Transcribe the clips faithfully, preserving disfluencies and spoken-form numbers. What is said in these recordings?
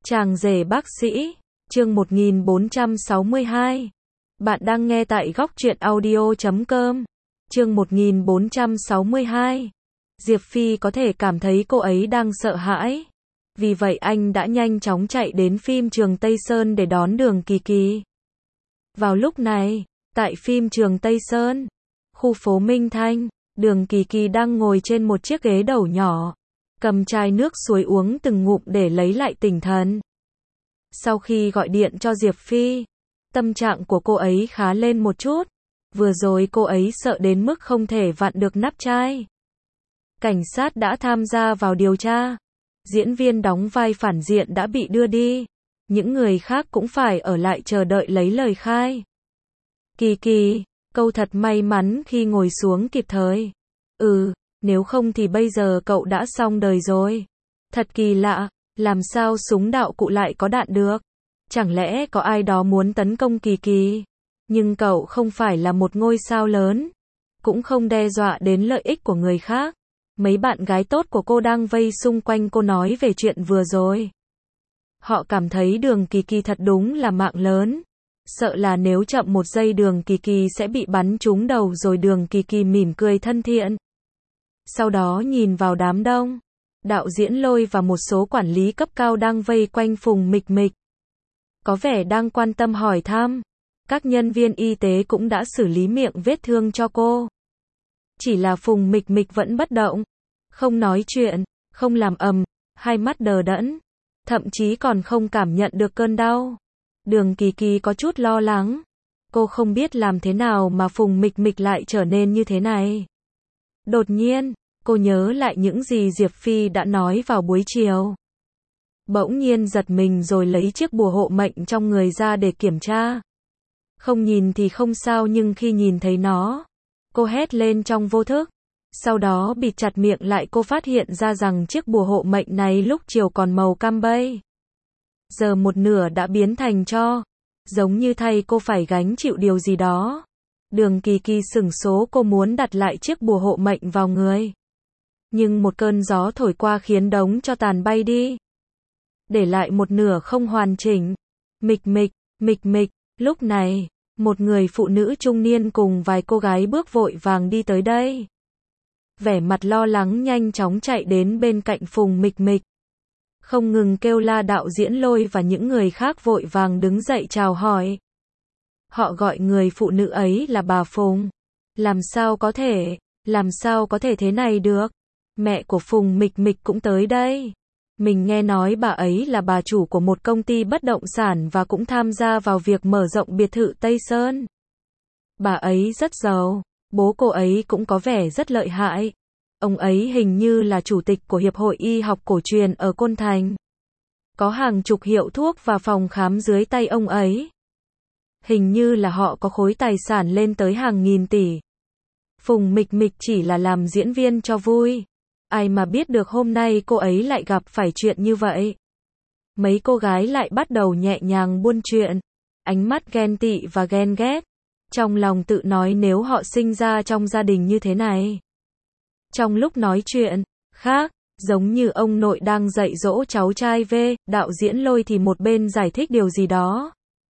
Chàng rể bác sĩ, chương một nghìn bốn trăm sáu mươi hai. Bạn đang nghe tại góc truyện audio chấm com. Chương một nghìn bốn trăm sáu mươi hai. Diệp Phi có thể cảm thấy cô ấy đang sợ hãi. Vì vậy anh đã nhanh chóng chạy đến phim trường Tây Sơn để đón Đường Kỳ Kỳ. Vào lúc này, tại phim trường Tây Sơn, khu phố Minh Thanh, Đường Kỳ Kỳ đang ngồi trên một chiếc ghế đầu nhỏ, cầm chai nước suối uống từng ngụm để lấy lại tinh thần. Sau khi gọi điện cho Diệp Phi, tâm trạng của cô ấy khá lên một chút. Vừa rồi cô ấy sợ đến mức không thể vặn được nắp chai. Cảnh sát đã tham gia vào điều tra. Diễn viên đóng vai phản diện đã bị đưa đi. Những người khác cũng phải ở lại chờ đợi lấy lời khai. Kỳ Kỳ, cậu thật may mắn khi ngồi xuống kịp thời. Ừ, nếu không thì bây giờ cậu đã xong đời rồi. Thật kỳ lạ, làm sao súng đạo cụ lại có đạn được? Chẳng lẽ có ai đó muốn tấn công Kỳ Kỳ? Nhưng cậu không phải là một ngôi sao lớn, cũng không đe dọa đến lợi ích của người khác. Mấy bạn gái tốt của cô đang vây xung quanh cô nói về chuyện vừa rồi. Họ cảm thấy Đường Kỳ Kỳ thật đúng là mạng lớn. Sợ là nếu chậm một giây Đường Kỳ Kỳ sẽ bị bắn trúng đầu rồi. Đường Kỳ Kỳ mỉm cười thân thiện. Sau đó nhìn vào đám đông. Đạo diễn Lôi và một số quản lý cấp cao đang vây quanh Phùng Mịch Mịch. Có vẻ đang quan tâm hỏi thăm. Các nhân viên y tế cũng đã xử lý miệng vết thương cho cô. Chỉ là Phùng Mịch Mịch vẫn bất động. Không nói chuyện, không làm ầm, hai mắt đờ đẫn. Thậm chí còn không cảm nhận được cơn đau. Đường Kỳ Kỳ có chút lo lắng. Cô không biết làm thế nào mà Phùng Mịch Mịch lại trở nên như thế này. Đột nhiên, cô nhớ lại những gì Diệp Phi đã nói vào buổi chiều. Bỗng nhiên giật mình rồi lấy chiếc bùa hộ mệnh trong người ra để kiểm tra. Không nhìn thì không sao nhưng khi nhìn thấy nó, cô hét lên trong vô thức. Sau đó bịt chặt miệng lại. Cô phát hiện ra rằng chiếc bùa hộ mệnh này lúc chiều còn màu cam bay, giờ một nửa đã biến thành tro, giống như thay cô phải gánh chịu điều gì đó. Đường Kỳ Kỳ sửng số, cô muốn đặt lại chiếc bùa hộ mệnh vào người. Nhưng một cơn gió thổi qua khiến đống tro tàn bay đi, để lại một nửa không hoàn chỉnh. Mịch Mịch, Mịch Mịch. Lúc này, một người phụ nữ trung niên cùng vài cô gái bước vội vàng đi tới đây. Vẻ mặt lo lắng nhanh chóng chạy đến bên cạnh Phùng Mịch Mịch. Không ngừng kêu la. Đạo diễn Lôi và những người khác vội vàng đứng dậy chào hỏi. Họ gọi người phụ nữ ấy là bà Phùng. Làm sao có thể, làm sao có thể thế này được? Mẹ của Phùng Mịch Mịch cũng tới đây. Mình nghe nói bà ấy là bà chủ của một công ty bất động sản và cũng tham gia vào việc mở rộng biệt thự Tây Sơn. Bà ấy rất giàu, bố cô ấy cũng có vẻ rất lợi hại. Ông ấy hình như là chủ tịch của Hiệp hội Y học cổ truyền ở Côn Thành. Có hàng chục hiệu thuốc và phòng khám dưới tay ông ấy. Hình như là họ có khối tài sản lên tới hàng nghìn tỷ. Phùng Mịch Mịch chỉ là làm diễn viên cho vui. Ai mà biết được hôm nay cô ấy lại gặp phải chuyện như vậy. Mấy cô gái lại bắt đầu nhẹ nhàng buôn chuyện. Ánh mắt ghen tị và ghen ghét. Trong lòng tự nói nếu họ sinh ra trong gia đình như thế này. Trong lúc nói chuyện khác, giống như ông nội đang dạy dỗ cháu trai về, đạo diễn Lôi thì một bên giải thích điều gì đó,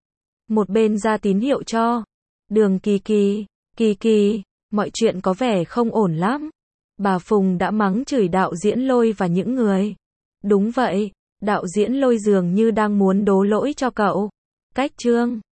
một bên ra tín hiệu cho Đường Kỳ Kỳ. Kỳ Kỳ, mọi chuyện có vẻ không ổn lắm. Bà Phùng đã mắng chửi đạo diễn Lôi và những người. Đúng vậy, đạo diễn Lôi dường như đang muốn đổ lỗi cho cậu. Cách chương